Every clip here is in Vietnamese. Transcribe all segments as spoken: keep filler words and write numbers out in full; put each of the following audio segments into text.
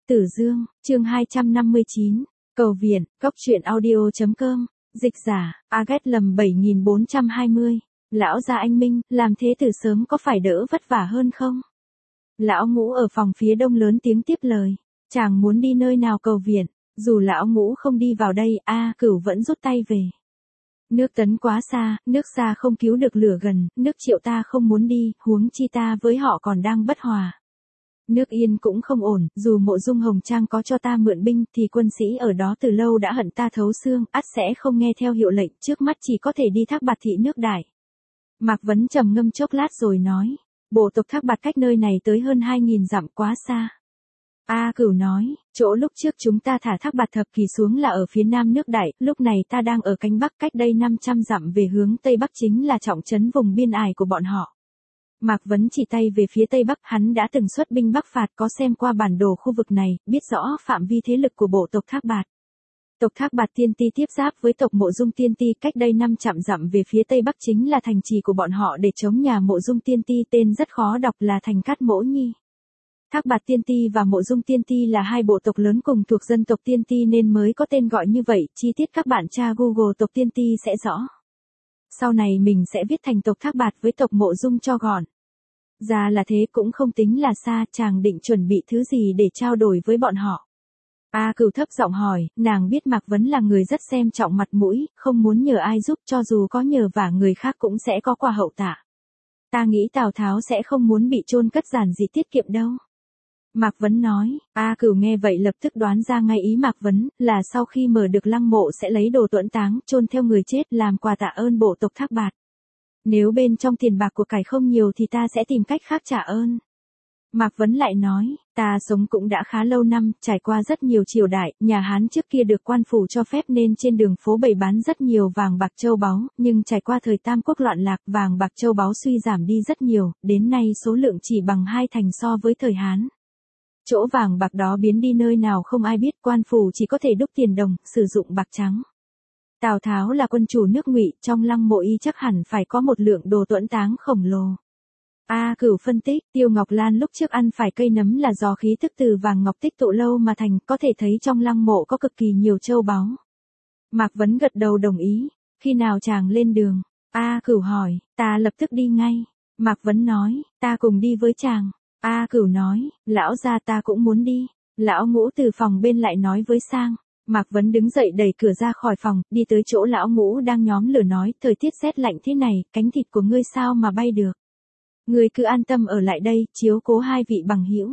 Tử Dương, chương hai trăm năm mươi chín, Cầu Viện, Cốc truyện audio.com, dịch giả, Agat lầm bảy nghìn bốn trăm hai mươi, lão gia anh Minh, làm thế từ sớm có phải đỡ vất vả hơn không? Lão Ngũ ở phòng phía đông lớn tiếng tiếp lời, chàng muốn đi nơi nào cầu viện, dù lão Ngũ không đi vào đây, a Cửu vẫn rút tay về. Nước Tấn quá xa, nước xa không cứu được lửa gần, nước Triệu ta không muốn đi, huống chi ta với họ còn đang bất hòa. Nước Yên cũng không ổn, dù Mộ Dung Hồng Trang có cho ta mượn binh thì quân sĩ ở đó từ lâu đã hận ta thấu xương, ắt sẽ không nghe theo hiệu lệnh, trước mắt chỉ có thể đi Thác Bạt thị nước Đại. Mạc Vấn trầm ngâm chốc lát rồi nói, bộ tộc Thác Bạt cách nơi này tới hơn hai nghìn dặm quá xa. A Cửu nói, chỗ lúc trước chúng ta thả Thác Bạt thập kỳ xuống là ở phía nam nước Đại, lúc này ta đang ở cánh bắc cách đây năm trăm dặm về hướng tây bắc chính là trọng trấn vùng biên ải của bọn họ. Mạc Vấn chỉ tay về phía tây bắc, hắn đã từng xuất binh bắc phạt, có xem qua bản đồ khu vực này, biết rõ phạm vi thế lực của bộ tộc Thác Bạt. Tộc Thác Bạt Tiên Ti tiếp giáp với tộc Mộ Dung Tiên Ti, cách đây năm trăm dặm về phía tây bắc chính là thành trì của bọn họ để chống nhà Mộ Dung Tiên Ti, tên rất khó đọc là thành Cát Mỗ Nhi. Thác Bạt Tiên Ti và Mộ Dung Tiên Ti là hai bộ tộc lớn cùng thuộc dân tộc Tiên Ti nên mới có tên gọi như vậy, chi tiết các bạn tra Google tộc Tiên Ti sẽ rõ. Sau này mình sẽ viết thành tộc Thác Bạt với tộc Mộ Dung cho gọn. Ra là thế cũng không tính là xa, chàng định chuẩn bị thứ gì để trao đổi với bọn họ. A Cửu thấp giọng hỏi, nàng biết Mạc Vấn là người rất xem trọng mặt mũi, không muốn nhờ ai giúp, cho dù có nhờ vả người khác cũng sẽ có quà hậu tạ. Ta nghĩ Tào Tháo sẽ không muốn bị chôn cất giản dị tiết kiệm đâu. Mạc Vấn nói, A Cửu nghe vậy lập tức đoán ra ngay ý Mạc Vấn, là sau khi mở được lăng mộ sẽ lấy đồ tuẫn táng, chôn theo người chết làm quà tạ ơn bộ tộc Thác Bạt. Nếu bên trong tiền bạc của cải không nhiều thì ta sẽ tìm cách khác trả ơn. Mạc Vấn lại nói, ta sống cũng đã khá lâu năm, trải qua rất nhiều triều đại, nhà Hán trước kia được quan phủ cho phép nên trên đường phố bày bán rất nhiều vàng bạc châu báu, nhưng trải qua thời Tam Quốc loạn lạc, vàng bạc châu báu suy giảm đi rất nhiều, đến nay số lượng chỉ bằng hai thành so với thời Hán. Chỗ vàng bạc đó biến đi nơi nào không ai biết, quan phủ chỉ có thể đúc tiền đồng, sử dụng bạc trắng. Tào Tháo là quân chủ nước Ngụy, trong lăng mộ y chắc hẳn phải có một lượng đồ tuẫn táng khổng lồ. A Cửu phân tích, Tiêu Ngọc Lan lúc trước ăn phải cây nấm là do khí tức từ vàng ngọc tích tụ lâu mà thành, có thể thấy trong lăng mộ có cực kỳ nhiều châu báu. Mạc Vấn gật đầu đồng ý, khi nào chàng lên đường? A Cửu hỏi, ta lập tức đi ngay. Mạc Vấn nói, ta cùng đi với chàng. A Cửu nói, lão gia ta cũng muốn đi. Lão Ngũ từ phòng bên lại nói với Sang. Mạc Vấn đứng dậy đẩy cửa ra khỏi phòng, đi tới chỗ lão Ngũ đang nhóm lửa nói, thời tiết rét lạnh thế này, cánh thịt của ngươi sao mà bay được. Ngươi cứ an tâm ở lại đây, chiếu cố hai vị bằng hữu.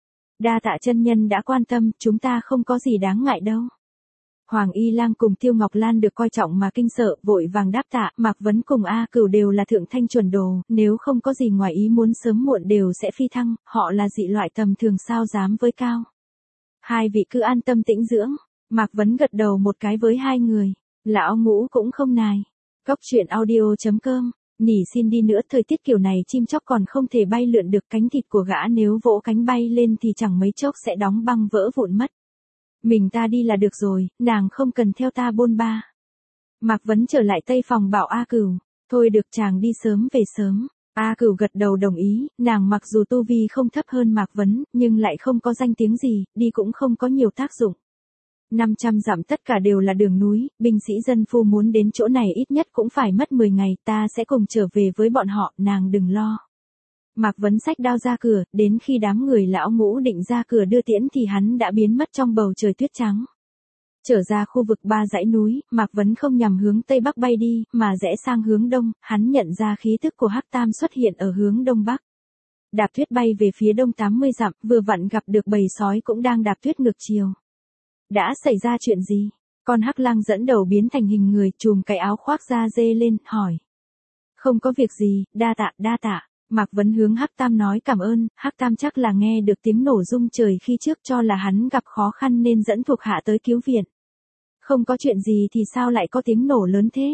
Đa tạ chân nhân đã quan tâm, chúng ta không có gì đáng ngại đâu. Hoàng Y Lang cùng Tiêu Ngọc Lan được coi trọng mà kinh sợ, vội vàng đáp tạ, Mạc Vấn cùng A Cửu đều là thượng thanh chuẩn đồ, nếu không có gì ngoài ý muốn sớm muộn đều sẽ phi thăng, họ là dị loại tầm thường sao dám với cao. Hai vị cứ an tâm tĩnh dưỡng. Mạc Vấn gật đầu một cái với hai người, lão Ngũ cũng không nài. Cốc truyện audio.com, nỉ xin đi nữa, thời tiết kiểu này chim chóc còn không thể bay lượn được, cánh thịt của gã nếu vỗ cánh bay lên thì chẳng mấy chốc sẽ đóng băng vỡ vụn mất. Mình ta đi là được rồi, nàng không cần theo ta bôn ba. Mạc Vấn trở lại tây phòng bảo A Cửu, thôi được chàng đi sớm về sớm. A Cửu gật đầu đồng ý, nàng mặc dù tu vi không thấp hơn Mạc Vấn, nhưng lại không có danh tiếng gì, đi cũng không có nhiều tác dụng. năm trăm dặm tất cả đều là đường núi, binh sĩ dân phu muốn đến chỗ này ít nhất cũng phải mất mười ngày, ta sẽ cùng trở về với bọn họ, nàng đừng lo. Mạc Vấn xách đao ra cửa, đến khi đám người lão Ngũ định ra cửa đưa tiễn thì hắn đã biến mất trong bầu trời tuyết trắng. Trở ra khu vực ba dãy núi, Mạc Vấn không nhằm hướng tây bắc bay đi, mà rẽ sang hướng đông, hắn nhận ra khí tức của Hắc Tam xuất hiện ở hướng đông bắc. Đạp tuyết bay về phía đông tám mươi dặm, vừa vặn gặp được bầy sói cũng đang đạp tuyết ngược chiều. Đã xảy ra chuyện gì? Con Hắc Lang dẫn đầu biến thành hình người, chùm cái áo khoác da dê lên, hỏi. Không có việc gì, đa tạ, đa tạ. Mạc Vấn hướng Hắc Tam nói cảm ơn, Hắc Tam chắc là nghe được tiếng nổ rung trời khi trước cho là hắn gặp khó khăn nên dẫn thuộc hạ tới cứu viện. Không có chuyện gì thì sao lại có tiếng nổ lớn thế?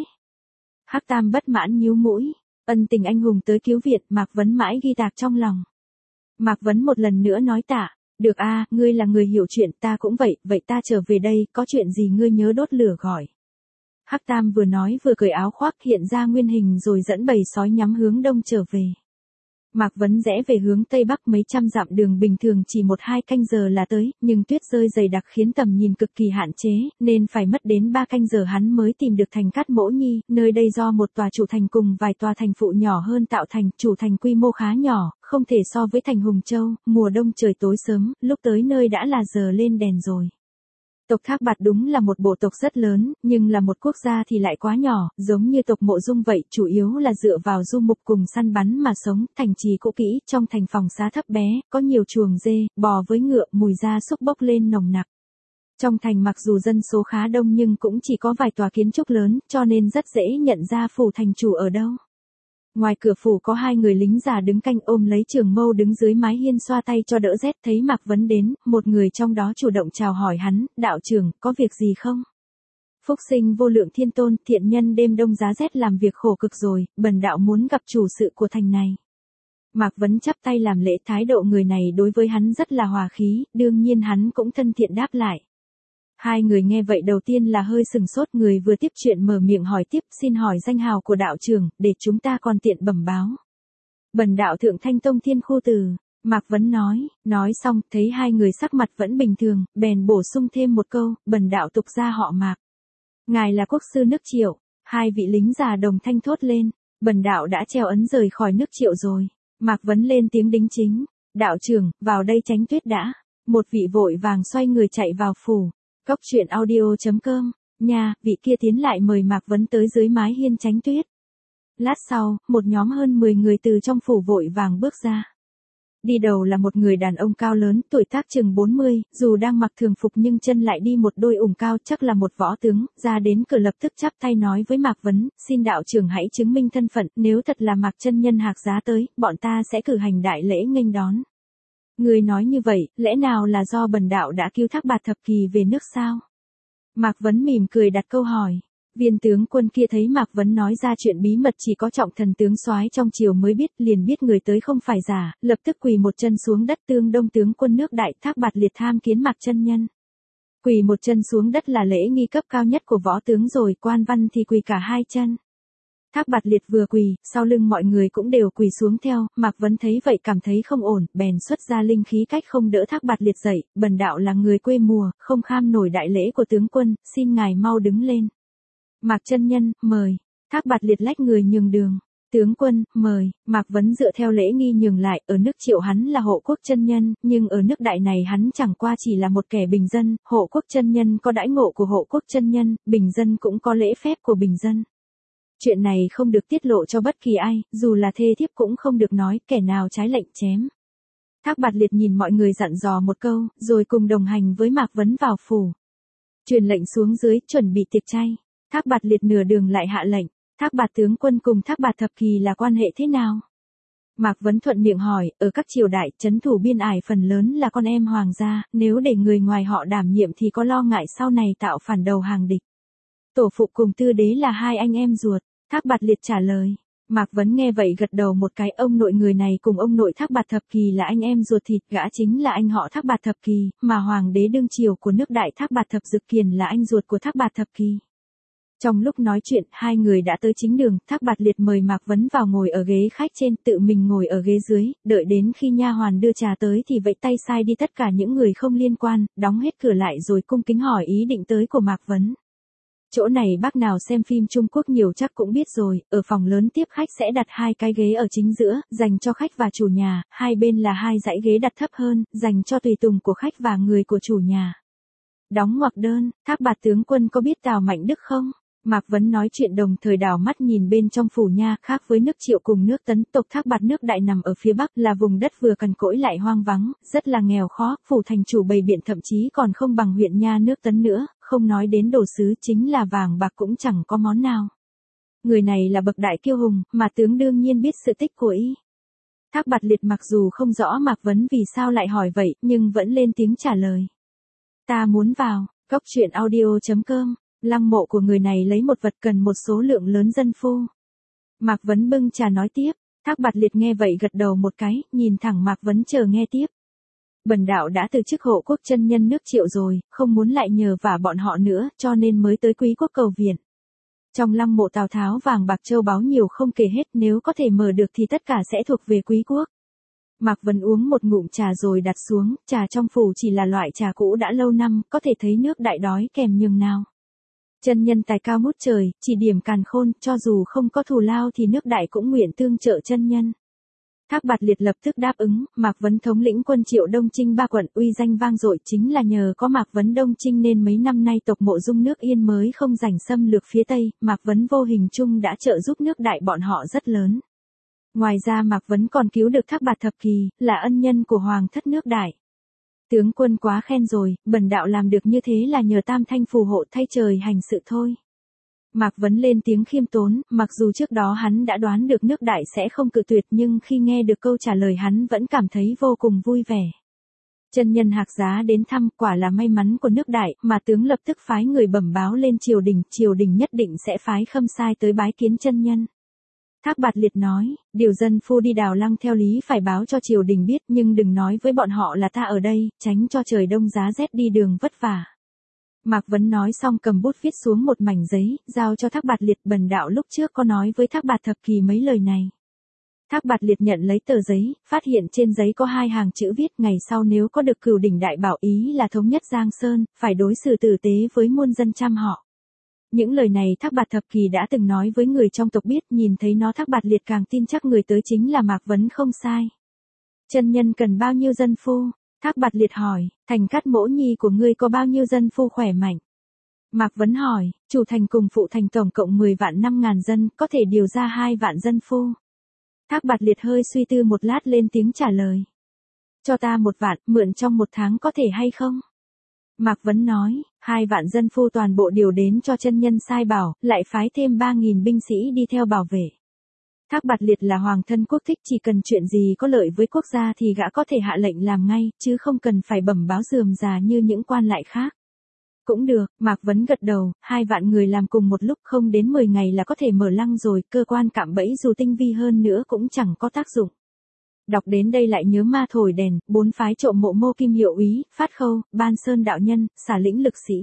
Hắc Tam bất mãn nhíu mũi, ân tình anh hùng tới cứu viện, Mạc Vấn mãi ghi tạc trong lòng. Mạc Vấn một lần nữa nói tạ. Được a, ngươi là người hiểu chuyện, ta cũng vậy, vậy ta trở về đây, có chuyện gì ngươi nhớ đốt lửa gọi. Hắc Tam vừa nói vừa cởi áo khoác hiện ra nguyên hình rồi dẫn bầy sói nhắm hướng đông trở về. Mạc Vấn rẽ về hướng Tây Bắc mấy trăm dặm đường bình thường chỉ một hai canh giờ là tới, nhưng tuyết rơi dày đặc khiến tầm nhìn cực kỳ hạn chế, nên phải mất đến ba canh giờ hắn mới tìm được thành Cát Mỗ Nhi, nơi đây do một tòa chủ thành cùng vài tòa thành phụ nhỏ hơn tạo thành, chủ thành quy mô khá nhỏ, không thể so với thành Hùng Châu, mùa đông trời tối sớm, lúc tới nơi đã là giờ lên đèn rồi. Tộc Thác Bạt đúng là một bộ tộc rất lớn, nhưng là một quốc gia thì lại quá nhỏ, giống như tộc Mộ Dung vậy, chủ yếu là dựa vào du mục cùng săn bắn mà sống, thành trì cũ kỹ, trong thành phòng xá thấp bé, có nhiều chuồng dê, bò với ngựa, mùi gia súc bốc lên nồng nặc. Trong thành mặc dù dân số khá đông nhưng cũng chỉ có vài tòa kiến trúc lớn, cho nên rất dễ nhận ra phủ thành chủ ở đâu. Ngoài cửa phủ có hai người lính già đứng canh ôm lấy trường mâu đứng dưới mái hiên xoa tay cho đỡ rét, thấy Mạc Vấn đến, một người trong đó chủ động chào hỏi hắn, đạo trưởng, có việc gì không? Phúc sinh vô lượng thiên tôn, thiện nhân đêm đông giá rét làm việc khổ cực rồi, bần đạo muốn gặp chủ sự của thành này. Mạc Vấn chắp tay làm lễ, thái độ người này đối với hắn rất là hòa khí, đương nhiên hắn cũng thân thiện đáp lại. Hai người nghe vậy đầu tiên là hơi sừng sốt, người vừa tiếp chuyện mở miệng hỏi tiếp, xin hỏi danh hào của đạo trưởng, để chúng ta còn tiện bẩm báo. Bần đạo Thượng Thanh Tông Thiên Khu Tử, Mạc Vấn nói, nói xong, thấy hai người sắc mặt vẫn bình thường, bèn bổ sung thêm một câu, bần đạo tục gia họ Mạc. Ngài là quốc sư nước Triệu, hai vị lính già đồng thanh thốt lên, bần đạo đã treo ấn rời khỏi nước Triệu rồi. Mạc Vấn lên tiếng đính chính, đạo trưởng, vào đây tránh tuyết đã. Một vị vội vàng xoay người chạy vào phủ. Cốc truyện audio chấm com, nha, vị kia tiến lại mời Mạc Vấn tới dưới mái hiên tránh tuyết. Lát sau, một nhóm hơn mười người từ trong phủ vội vàng bước ra. Đi đầu là một người đàn ông cao lớn, tuổi tác chừng bốn mươi, dù đang mặc thường phục nhưng chân lại đi một đôi ủng cao, chắc là một võ tướng, ra đến cửa lập tức chắp tay nói với Mạc Vấn, xin đạo trưởng hãy chứng minh thân phận, nếu thật là Mạc chân nhân Hạc Giá tới, bọn ta sẽ cử hành đại lễ nghênh đón. Người nói như vậy, lẽ nào là do bần đạo đã cứu Thác Bạt thập kỳ về nước sao? Mạc Vấn mỉm cười đặt câu hỏi. Viên tướng quân kia thấy Mạc Vấn nói ra chuyện bí mật chỉ có Trọng Thần tướng soái trong triều mới biết, liền biết người tới không phải giả, lập tức quỳ một chân xuống đất, tương Đông tướng quân nước Đại Thác Bạt liệt tham kiến Mạc chân nhân. Quỳ một chân xuống đất là lễ nghi cấp cao nhất của võ tướng rồi, quan văn thì quỳ cả hai chân. Thác Bạt liệt vừa quỳ, sau lưng mọi người cũng đều quỳ xuống theo, Mạc Vấn thấy vậy cảm thấy không ổn, bèn xuất ra linh khí cách không đỡ Thác Bạt liệt dậy, bần đạo là người quê mùa, không kham nổi đại lễ của tướng quân, xin ngài mau đứng lên. Mạc chân nhân, mời. Thác Bạt liệt lách người nhường đường. Tướng quân, mời. Mạc Vấn dựa theo lễ nghi nhường lại, ở nước Triệu hắn là hộ quốc chân nhân, nhưng ở nước Đại này hắn chẳng qua chỉ là một kẻ bình dân, hộ quốc chân nhân có đãi ngộ của hộ quốc chân nhân, bình dân cũng có lễ phép của bình dân. Chuyện này không được tiết lộ cho bất kỳ ai, dù là thê thiếp cũng không được nói, kẻ nào trái lệnh chém. Thác Bạt liệt nhìn mọi người dặn dò một câu, rồi cùng đồng hành với Mạc Vấn vào phủ. Truyền lệnh xuống dưới, chuẩn bị tiệc chay. Thác Bạt liệt nửa đường lại hạ lệnh, Thác Bạt tướng quân cùng Thác Bạt thập kỳ là quan hệ thế nào? Mạc Vấn thuận miệng hỏi, ở các triều đại, trấn thủ biên ải phần lớn là con em hoàng gia, nếu để người ngoài họ đảm nhiệm thì có lo ngại sau này tạo phản đầu hàng địch. Tổ phụ cùng tư đế là hai anh em ruột, Thác Bạt liệt trả lời. Mạc Vấn nghe vậy gật đầu một cái, ông nội người này cùng ông nội Thác Bạt thập kỳ là anh em ruột thịt, gã chính là anh họ Thác Bạt thập kỳ, mà hoàng đế đương triều của nước Đại Thác Bạt thập Dực Kiền là anh ruột của Thác Bạt thập kỳ. Trong lúc nói chuyện, hai người đã tới chính đường, Thác Bạt liệt mời Mạc Vấn vào ngồi ở ghế khách trên, tự mình ngồi ở ghế dưới, đợi đến khi nha hoàn đưa trà tới thì vẫy tay sai đi tất cả những người không liên quan, đóng hết cửa lại rồi cung kính hỏi ý định tới của Mạc Vấn. Chỗ này bác nào xem phim Trung Quốc nhiều chắc cũng biết rồi, ở phòng lớn tiếp khách sẽ đặt hai cái ghế ở chính giữa, dành cho khách và chủ nhà, hai bên là hai dãy ghế đặt thấp hơn, dành cho tùy tùng của khách và người của chủ nhà. Đóng ngoặc đơn, Thác Bạt tướng quân có biết Tào Mạnh Đức không? Mạc Vấn nói chuyện đồng thời đảo mắt nhìn bên trong phủ nha, khác với nước Triệu cùng nước Tấn, tộc Thác Bạt nước Đại nằm ở phía Bắc là vùng đất vừa cằn cỗi lại hoang vắng, rất là nghèo khó, phủ thành chủ bày biện thậm chí còn không bằng huyện nha nước Tấn nữa, không nói đến đồ sứ chính là vàng bạc cũng chẳng có món nào. Người này là bậc đại kiêu hùng, mà tướng đương nhiên biết sự tích của y. Thác Bạt liệt mặc dù không rõ Mạc Vấn vì sao lại hỏi vậy, nhưng vẫn lên tiếng trả lời. Ta muốn vào, cốc truyện audio chấm com. Lăng mộ của người này lấy một vật cần một số lượng lớn dân phu. Mạc Vấn bưng trà nói tiếp, Thác Bạt liệt nghe vậy gật đầu một cái, nhìn thẳng Mạc Vấn chờ nghe tiếp. Bần đạo đã từ chức hộ quốc chân nhân nước Triệu rồi, không muốn lại nhờ vả bọn họ nữa, cho nên mới tới quý quốc cầu viện. Trong lăng mộ Tào Tháo vàng bạc châu báu nhiều không kể hết, nếu có thể mở được thì tất cả sẽ thuộc về quý quốc. Mạc Vấn uống một ngụm trà rồi đặt xuống, trà trong phủ chỉ là loại trà cũ đã lâu năm, có thể thấy nước Đại đói kèm nhường nào. Chân nhân tài cao ngút trời, chỉ điểm càn khôn, cho dù không có thù lao thì nước Đại cũng nguyện tương trợ chân nhân. Thác Bạt Liệt lập tức đáp ứng, Mạc Vấn thống lĩnh quân Triệu Đông Chinh ba quận uy danh vang dội, chính là nhờ có Mạc Vấn Đông Chinh nên mấy năm nay tộc Mộ Dung nước Yên mới không rảnh xâm lược phía Tây, Mạc Vấn vô hình chung đã trợ giúp nước Đại bọn họ rất lớn. Ngoài ra Mạc Vấn còn cứu được Thác Bạt Thập Kỳ, là ân nhân của Hoàng thất nước Đại. Tướng quân quá khen rồi, bần đạo làm được như thế là nhờ Tam Thanh phù hộ thay trời hành sự thôi. Mạc Vấn lên tiếng khiêm tốn, mặc dù trước đó hắn đã đoán được nước Đại sẽ không cự tuyệt nhưng khi nghe được câu trả lời hắn vẫn cảm thấy vô cùng vui vẻ. Chân nhân Hạc Giá đến thăm, quả là may mắn của nước Đại, mà tướng lập tức phái người bẩm báo lên triều đình, triều đình nhất định sẽ phái khâm sai tới bái kiến chân nhân. Thác Bạt Liệt nói, điều dân phu đi đào lăng theo lý phải báo cho triều đình biết, nhưng đừng nói với bọn họ là ta ở đây, tránh cho trời đông giá rét đi đường vất vả. Mạc Vấn nói xong cầm bút viết xuống một mảnh giấy, giao cho Thác Bạt Liệt, bần đạo lúc trước có nói với Thác Bạt Thập Kỳ mấy lời này. Thác Bạt Liệt nhận lấy tờ giấy, phát hiện trên giấy có hai hàng chữ viết, ngày sau nếu có được Cửu Đỉnh Đại Bảo, ý là thống nhất Giang Sơn, phải đối xử tử tế với muôn dân trăm họ. Những lời này Thác Bạt Thập Kỳ đã từng nói với người trong tộc biết, nhìn thấy nó Thác Bạt Liệt càng tin chắc người tới chính là Mạc Vấn không sai. Chân nhân cần bao nhiêu dân phu? Thác Bạt Liệt hỏi, thành Cát Mỗ Nhi của ngươi có bao nhiêu dân phu khỏe mạnh? Mạc Vấn hỏi, chủ thành cùng phụ thành tổng cộng mười vạn năm ngàn dân, có thể điều ra hai vạn dân phu. Thác Bạt Liệt hơi suy tư một lát lên tiếng trả lời. Cho ta một vạn, mượn trong một tháng có thể hay không? Mạc Vấn nói, hai vạn dân phu toàn bộ điều đến cho chân nhân sai bảo, lại phái thêm ba nghìn binh sĩ đi theo bảo vệ. Thác Bạt Liệt là hoàng thân quốc thích, chỉ cần chuyện gì có lợi với quốc gia thì gã có thể hạ lệnh làm ngay, chứ không cần phải bẩm báo rườm rà như những quan lại khác. Cũng được, Mạc Vấn gật đầu, hai vạn người làm cùng một lúc không đến mười ngày là có thể mở lăng rồi, cơ quan cạm bẫy dù tinh vi hơn nữa cũng chẳng có tác dụng. Đọc đến đây lại nhớ ma thổi đèn, bốn phái trộm mộ Mô Kim Hiệu Úy, Phát Khâu, Ban Sơn đạo nhân, Xả Lĩnh lực sĩ.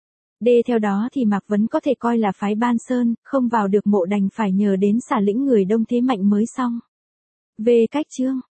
D theo đó thì Mạc Vấn có thể coi là phái Ban Sơn, không vào được mộ đành phải nhờ đến Xả Lĩnh người đông thế mạnh mới xong. V cách chương